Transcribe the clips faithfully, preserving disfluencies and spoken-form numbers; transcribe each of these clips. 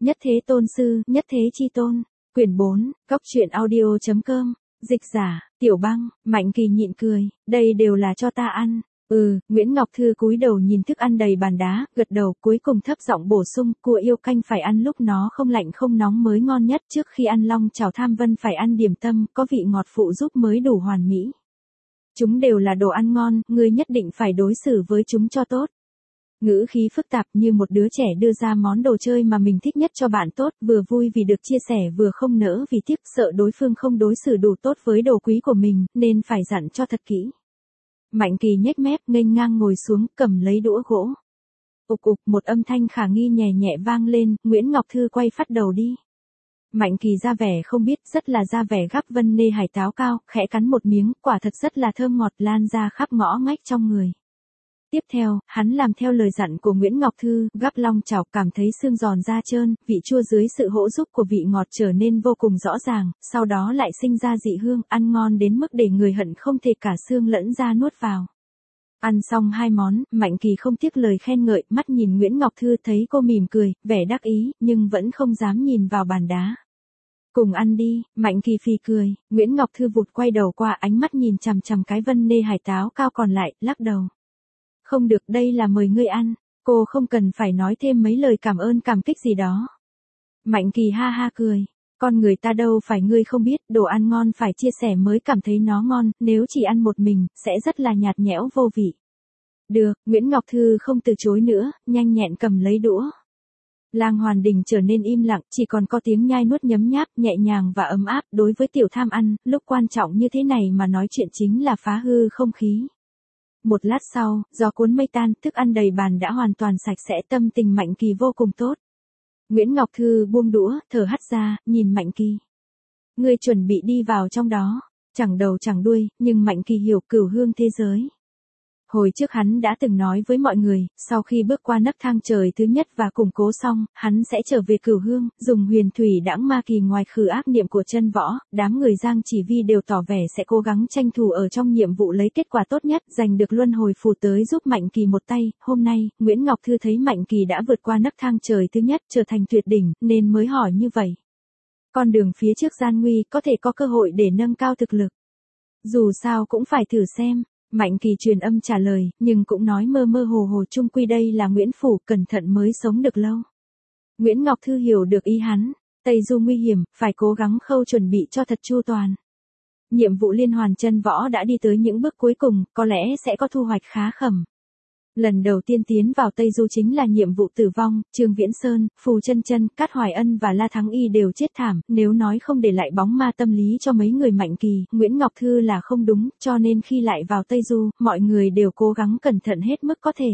Nhất thế tôn sư, nhất thế chi tôn. Quyển bốn, Cóc truyện audio chấm com. Dịch giả, Tiểu Băng. Mạnh Kỳ nhịn cười, đây đều là cho ta ăn. Ừ, Nguyễn Ngọc Thư cúi đầu nhìn thức ăn đầy bàn đá, gật đầu, cuối cùng thấp giọng bổ sung, cua yêu canh phải ăn lúc nó không lạnh không nóng mới ngon nhất, trước khi ăn long chảo tham vân phải ăn điểm tâm, có vị ngọt phụ giúp mới đủ hoàn mỹ. Chúng đều là đồ ăn ngon, ngươi nhất định phải đối xử với chúng cho tốt. Ngữ khí phức tạp như một đứa trẻ đưa ra món đồ chơi mà mình thích nhất cho bạn tốt, vừa vui vì được chia sẻ vừa không nỡ vì tiếc, sợ đối phương không đối xử đủ tốt với đồ quý của mình, nên phải dặn cho thật kỹ. Mạnh Kỳ nhếch mép, nghênh ngang ngồi xuống, cầm lấy đũa gỗ. Ục ục, một âm thanh khả nghi nhẹ nhẹ vang lên, Nguyễn Ngọc Thư quay phát đầu đi. Mạnh Kỳ ra vẻ không biết, rất là ra vẻ gắp vân nê hải táo cao, khẽ cắn một miếng, quả thật rất là thơm ngọt lan ra khắp ngõ ngách trong người. Tiếp theo, hắn làm theo lời dặn của Nguyễn Ngọc Thư, gắp long chảo, cảm thấy xương giòn da trơn, vị chua dưới sự hỗ giúp của vị ngọt trở nên vô cùng rõ ràng, sau đó lại sinh ra dị hương, ăn ngon đến mức để người hận không thể cả xương lẫn da nuốt vào. Ăn xong hai món, Mạnh Kỳ không tiếc lời khen ngợi, mắt nhìn Nguyễn Ngọc Thư thấy cô mỉm cười, vẻ đắc ý, nhưng vẫn không dám nhìn vào bàn đá. Cùng ăn đi, Mạnh Kỳ phì cười, Nguyễn Ngọc Thư vụt quay đầu qua, ánh mắt nhìn chằm chằm cái vân nê hải táo cao còn lại, lắc đầu. Không được, đây là mời ngươi ăn, cô không cần phải nói thêm mấy lời cảm ơn cảm kích gì đó. Mạnh Kỳ ha ha cười, con người ta đâu phải ngươi không biết, đồ ăn ngon phải chia sẻ mới cảm thấy nó ngon, nếu chỉ ăn một mình, sẽ rất là nhạt nhẽo vô vị. Được, Nguyễn Ngọc Thư không từ chối nữa, nhanh nhẹn cầm lấy đũa. Lang Hoàn Đình trở nên im lặng, chỉ còn có tiếng nhai nuốt nhấm nháp, nhẹ nhàng và ấm áp, đối với tiểu tham ăn, lúc quan trọng như thế này mà nói chuyện chính là phá hư không khí. Một lát sau, gió cuốn mây tan, thức ăn đầy bàn đã hoàn toàn sạch sẽ, tâm tình Mạnh Kỳ vô cùng tốt. Nguyễn Ngọc Thư buông đũa, thở hắt ra, nhìn Mạnh Kỳ. Ngươi chuẩn bị đi vào trong đó, chẳng đầu chẳng đuôi, nhưng Mạnh Kỳ hiểu cửu hương thế giới. Hồi trước hắn đã từng nói với mọi người, sau khi bước qua nấc thang trời thứ nhất và củng cố xong, hắn sẽ trở về cửu hương, dùng huyền thủy đãng ma kỳ ngoài khử ác niệm của chân võ, đám người Giang Chỉ Vi đều tỏ vẻ sẽ cố gắng tranh thủ ở trong nhiệm vụ lấy kết quả tốt nhất, giành được luân hồi phù tới giúp Mạnh Kỳ một tay. Hôm nay, Nguyễn Ngọc Thư thấy Mạnh Kỳ đã vượt qua nấc thang trời thứ nhất, trở thành tuyệt đỉnh, nên mới hỏi như vậy. Con đường phía trước gian nguy, có thể có cơ hội để nâng cao thực lực. Dù sao cũng phải thử xem. Mạnh Kỳ truyền âm trả lời, nhưng cũng nói mơ mơ hồ hồ, chung quy đây là Nguyễn Phủ, cẩn thận mới sống được lâu. Nguyễn Ngọc Thư hiểu được ý hắn, Tây Du nguy hiểm, phải cố gắng khâu chuẩn bị cho thật chu toàn. Nhiệm vụ liên hoàn chân võ đã đi tới những bước cuối cùng, có lẽ sẽ có thu hoạch khá khẩm. Lần đầu tiên tiến vào Tây Du chính là nhiệm vụ tử vong, Trương Viễn Sơn, Phù Chân Chân, Cát Hoài Ân và La Thắng Y đều chết thảm, nếu nói không để lại bóng ma tâm lý cho mấy người Mạnh Kỳ, Nguyễn Ngọc Thư là không đúng, cho nên khi lại vào Tây Du, mọi người đều cố gắng cẩn thận hết mức có thể.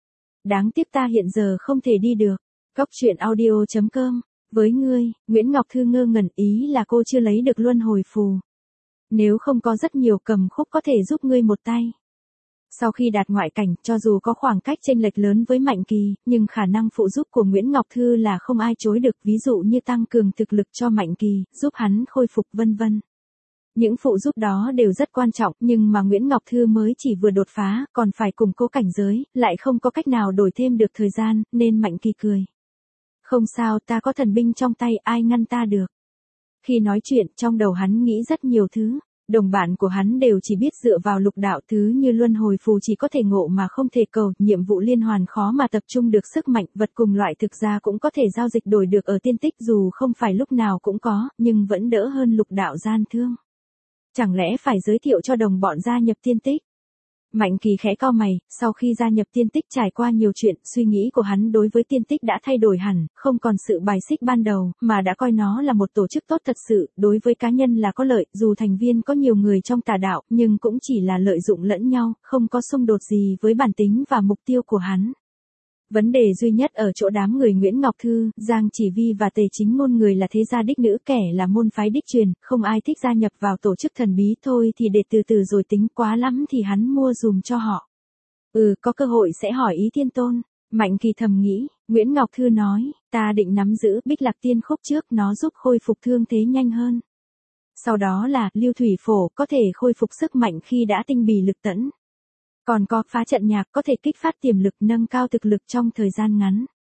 Đáng tiếc ta hiện giờ không thể đi được. Cóc truyện audio chấm com. Với ngươi, Nguyễn Ngọc Thư ngơ ngẩn, ý là cô chưa lấy được luân hồi phù. Nếu không có rất nhiều cầm khúc có thể giúp ngươi một tay. Sau khi đạt ngoại cảnh, cho dù có khoảng cách chênh lệch lớn với Mạnh Kỳ, nhưng khả năng phụ giúp của Nguyễn Ngọc Thư là không ai chối được, ví dụ như tăng cường thực lực cho Mạnh Kỳ, giúp hắn khôi phục vân vân. Những phụ giúp đó đều rất quan trọng, nhưng mà Nguyễn Ngọc Thư mới chỉ vừa đột phá, còn phải củng cố cảnh giới, lại không có cách nào đổi thêm được thời gian, nên Mạnh Kỳ cười. Không sao, ta có thần binh trong tay, ai ngăn ta được. Khi nói chuyện, trong đầu hắn nghĩ rất nhiều thứ. Đồng bạn của hắn đều chỉ biết dựa vào lục đạo, thứ như luân hồi phù chỉ có thể ngộ mà không thể cầu, nhiệm vụ liên hoàn khó mà tập trung được sức mạnh, vật cùng loại thực ra cũng có thể giao dịch đổi được ở tiên tích, dù không phải lúc nào cũng có, nhưng vẫn đỡ hơn lục đạo gian thương. Chẳng lẽ phải giới thiệu cho đồng bọn gia nhập tiên tích? Mạnh Kỳ khẽ cau mày, sau khi gia nhập tiên tích trải qua nhiều chuyện, suy nghĩ của hắn đối với tiên tích đã thay đổi hẳn, không còn sự bài xích ban đầu, mà đã coi nó là một tổ chức tốt thật sự, đối với cá nhân là có lợi, dù thành viên có nhiều người trong tà đạo, nhưng cũng chỉ là lợi dụng lẫn nhau, không có xung đột gì với bản tính và mục tiêu của hắn. Vấn đề duy nhất ở chỗ đám người Nguyễn Ngọc Thư, Giang Chỉ Vi và Tề Chính Ngôn, người là thế gia đích nữ, kẻ là môn phái đích truyền, không ai thích gia nhập vào tổ chức thần bí, thôi thì để từ từ rồi tính, quá lắm thì hắn mua dùm cho họ. Ừ, có cơ hội sẽ hỏi ý Thiên Tôn. Mạnh Kỳ thầm nghĩ, Nguyễn Ngọc Thư nói, ta định nắm giữ Bích Lạc Tiên Khúc trước, nó giúp khôi phục thương thế nhanh hơn. Sau đó là Lưu Thủy Phổ, có thể khôi phục sức mạnh khi đã tinh bì lực tẫn. Còn có phá trận nhạc, có thể kích phát tiềm lực, nâng cao thực lực trong thời gian ngắn.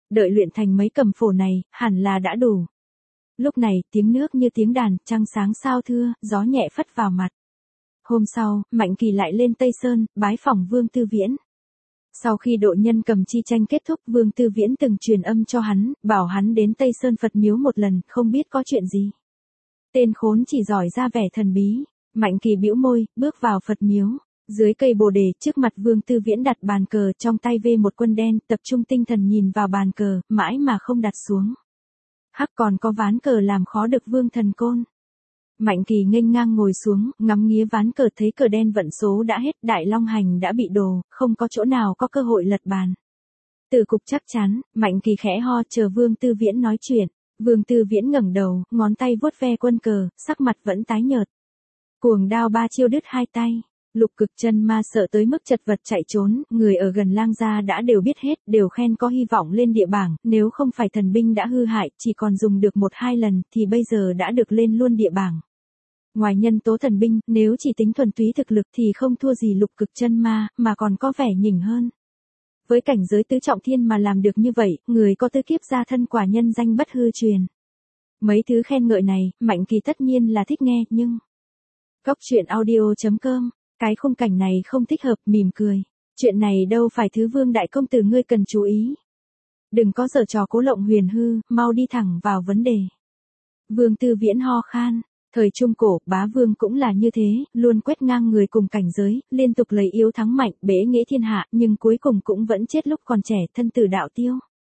Đợi luyện thành mấy cầm phổ này, hẳn là đã đủ. Lúc này, tiếng nước như tiếng đàn, trăng sáng sao thưa, gió nhẹ phất vào mặt. Hôm sau, Mạnh Kỳ lại lên Tây Sơn, bái phỏng Vương Tư Viễn. Sau khi độ nhân cầm chi tranh kết thúc, Vương Tư Viễn từng truyền âm cho hắn, bảo hắn đến Tây Sơn Phật miếu một lần, không biết có chuyện gì. Tên khốn chỉ giỏi ra vẻ thần bí. Mạnh Kỳ bĩu môi, bước vào Phật miếu. Dưới cây bồ đề, trước mặt Vương Tư Viễn đặt bàn cờ, trong tay vê một quân đen, tập trung tinh thần nhìn vào bàn cờ, mãi mà không đặt xuống. Hắc, còn có ván cờ làm khó được Vương Thần Côn. Mạnh Kỳ nghênh ngang ngồi xuống, ngắm nghía ván cờ, thấy cờ đen vận số đã hết, Đại Long Hành đã bị đồ, không có chỗ nào có cơ hội lật bàn. Từ cục chắc chắn, Mạnh Kỳ khẽ ho, chờ Vương Tư Viễn nói chuyện. Vương Tư Viễn ngẩng đầu, ngón tay vuốt ve quân cờ, sắc mặt vẫn tái nhợt. Cuồng đao ba chiêu đứt hai tay. Lục Cực Chân Ma sợ tới mức chật vật chạy trốn, người ở gần Lang gia đã đều biết hết, đều khen có hy vọng lên địa bảng, nếu không phải thần binh đã hư hại, chỉ còn dùng được một hai lần, thì bây giờ đã được lên luôn địa bảng. Ngoài nhân tố thần binh, nếu chỉ tính thuần túy thực lực thì không thua gì Lục Cực Chân Ma, mà còn có vẻ nhỉnh hơn. Với cảnh giới tứ trọng thiên mà làm được như vậy, người có tứ kiếp gia thân quả nhân danh bất hư truyền. Mấy thứ khen ngợi này, Mạnh Kỳ tất nhiên là thích nghe, nhưng... Góc truyện audio chấm com, cái khung cảnh này không thích hợp, mỉm cười. Chuyện này đâu phải thứ Vương đại công tử ngươi cần chú ý. Đừng có giở trò cố lộng huyền hư, mau đi thẳng vào vấn đề. Vương Tư Viễn ho khan. Thời Trung Cổ, bá vương cũng là như thế, luôn quét ngang người cùng cảnh giới, liên tục lấy yếu thắng mạnh, bế nghĩa thiên hạ, nhưng cuối cùng cũng vẫn chết lúc còn trẻ, thân tử đạo tiêu.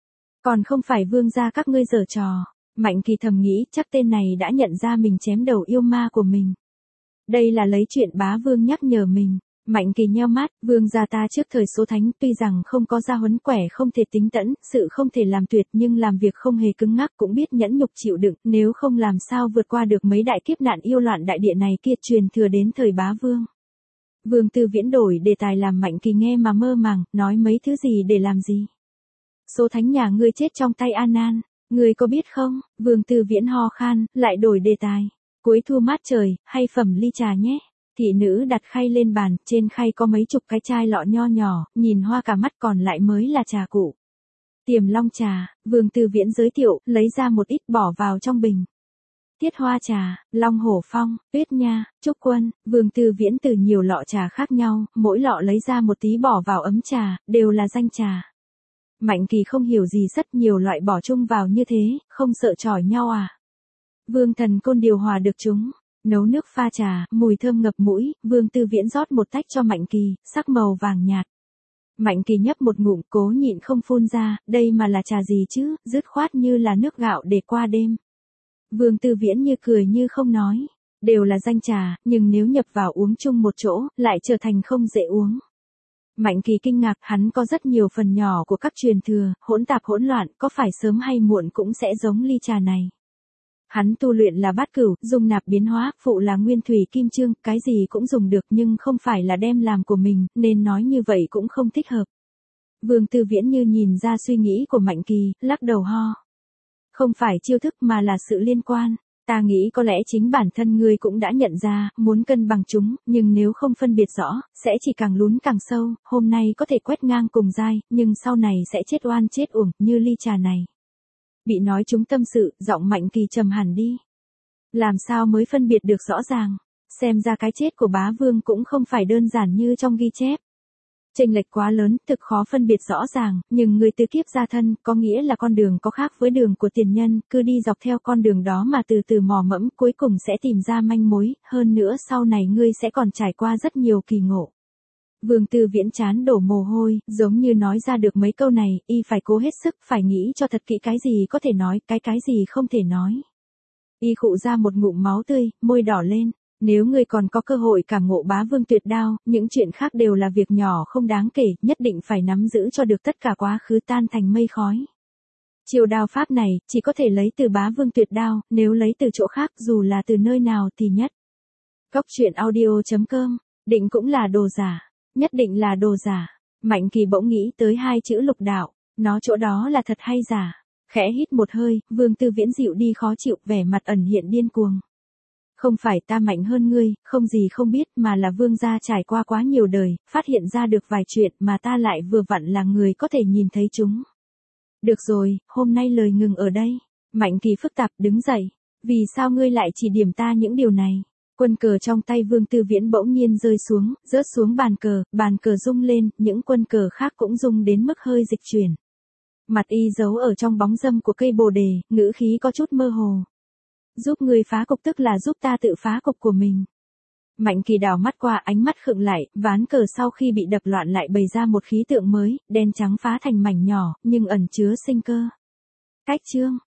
Còn không phải vương gia các ngươi giở trò. Mạnh Kỳ thầm nghĩ, chắc tên này đã nhận ra mình chém đầu yêu ma của mình. Đây là lấy chuyện bá vương nhắc nhở mình. Mạnh Kỳ nheo mắt, vương gia ta trước thời số thánh, tuy rằng không có gia huấn quẻ, không thể tính tẫn, sự không thể làm tuyệt, nhưng làm việc không hề cứng ngắc, cũng biết nhẫn nhục chịu đựng, nếu không làm sao vượt qua được mấy đại kiếp nạn yêu loạn đại địa này kia, truyền thừa đến thời bá vương. Vương Tư Viễn đổi đề tài làm Mạnh Kỳ nghe mà mơ màng, nói mấy thứ gì để làm gì. Số thánh nhà ngươi chết trong tay An Nan, ngươi có biết không? Vương Tư Viễn ho khan, lại đổi đề tài. Cuối thu mát trời, hay phẩm ly trà nhé. Thị nữ đặt khay lên bàn, trên khay có mấy chục cái chai lọ nho nhỏ, nhìn hoa cả mắt, còn lại mới là trà cụ. Tiềm Long trà, Vương Tư Viễn giới thiệu, lấy ra một ít bỏ vào trong bình. Tiết Hoa trà, Long Hổ Phong, Tuyết Nha, Trúc Quân, Vương Tư Viễn từ nhiều lọ trà khác nhau, mỗi lọ lấy ra một tí bỏ vào ấm trà, đều là danh trà. Mạnh Kỳ không hiểu gì, rất nhiều loại bỏ chung vào như thế, không sợ chỏi nhau à? Vương Thần Côn điều hòa được chúng. Nấu nước pha trà, mùi thơm ngập mũi, Vương Tư Viễn rót một tách cho Mạnh Kỳ, sắc màu vàng nhạt. Mạnh Kỳ nhấp một ngụm, cố nhịn không phun ra, đây mà là trà gì chứ, dứt khoát như là nước gạo để qua đêm. Vương Tư Viễn như cười như không nói, đều là danh trà, nhưng nếu nhập vào uống chung một chỗ, lại trở thành không dễ uống. Mạnh Kỳ kinh ngạc, hắn có rất nhiều phần nhỏ của các truyền thừa, hỗn tạp hỗn loạn, có phải sớm hay muộn cũng sẽ giống ly trà này. Hắn tu luyện là bát cửu, dung nạp biến hóa, phụ là nguyên thủy kim chương, cái gì cũng dùng được nhưng không phải là đem làm của mình, nên nói như vậy cũng không thích hợp. Vương Tư Viễn như nhìn ra suy nghĩ của Mạnh Kỳ, lắc đầu ho. Không phải chiêu thức mà là sự liên quan. Ta nghĩ có lẽ chính bản thân ngươi cũng đã nhận ra, muốn cân bằng chúng, nhưng nếu không phân biệt rõ, sẽ chỉ càng lún càng sâu, hôm nay có thể quét ngang cùng giai, nhưng sau này sẽ chết oan chết uổng, như ly trà này. Bị nói chúng tâm sự, giọng Mạnh Kỳ trầm hẳn đi. Làm sao mới phân biệt được rõ ràng, xem ra cái chết của bá vương cũng không phải đơn giản như trong ghi chép. Chênh lệch quá lớn, thực khó phân biệt rõ ràng, nhưng người tứ kiếp gia thân, có nghĩa là con đường có khác với đường của tiền nhân, cứ đi dọc theo con đường đó mà từ từ mò mẫm, cuối cùng sẽ tìm ra manh mối, hơn nữa sau này ngươi sẽ còn trải qua rất nhiều kỳ ngộ. Vương Tư Viễn chán đổ mồ hôi, giống như nói ra được mấy câu này, y phải cố hết sức, phải nghĩ cho thật kỹ cái gì có thể nói, cái cái gì không thể nói. Y khụ ra một ngụm máu tươi, môi đỏ lên. Nếu ngươi còn có cơ hội cảm ngộ bá vương tuyệt đao, những chuyện khác đều là việc nhỏ không đáng kể, nhất định phải nắm giữ cho được tất cả quá khứ tan thành mây khói. Chiêu đao pháp này, chỉ có thể lấy từ bá vương tuyệt đao, nếu lấy từ chỗ khác dù là từ nơi nào thì nhất. Góc truyện audio chấm com, định cũng là đồ giả, nhất định là đồ giả. Mạnh Kỳ bỗng nghĩ tới hai chữ lục đạo, nó chỗ đó là thật hay giả. Khẽ hít một hơi, Vương Tư Viễn dịu đi khó chịu, vẻ mặt ẩn hiện điên cuồng. Không phải ta mạnh hơn ngươi, không gì không biết, mà là vương gia trải qua quá nhiều đời, phát hiện ra được vài chuyện mà ta lại vừa vặn là người có thể nhìn thấy chúng. Được rồi, hôm nay lời ngừng ở đây. Mạnh Kỳ phức tạp đứng dậy. Vì sao ngươi lại chỉ điểm ta những điều này? Quân cờ trong tay Vương Tư Viễn bỗng nhiên rơi xuống, rớt xuống bàn cờ, bàn cờ rung lên, những quân cờ khác cũng rung đến mức hơi dịch chuyển. Mặt y giấu ở trong bóng râm của cây bồ đề, ngữ khí có chút mơ hồ. Giúp ngươi phá cục tức là giúp ta tự phá cục của mình. Mạnh Kỳ đảo mắt qua, ánh mắt khựng lại, ván cờ sau khi bị đập loạn lại bày ra một khí tượng mới, đen trắng phá thành mảnh nhỏ, nhưng ẩn chứa sinh cơ. Cách chương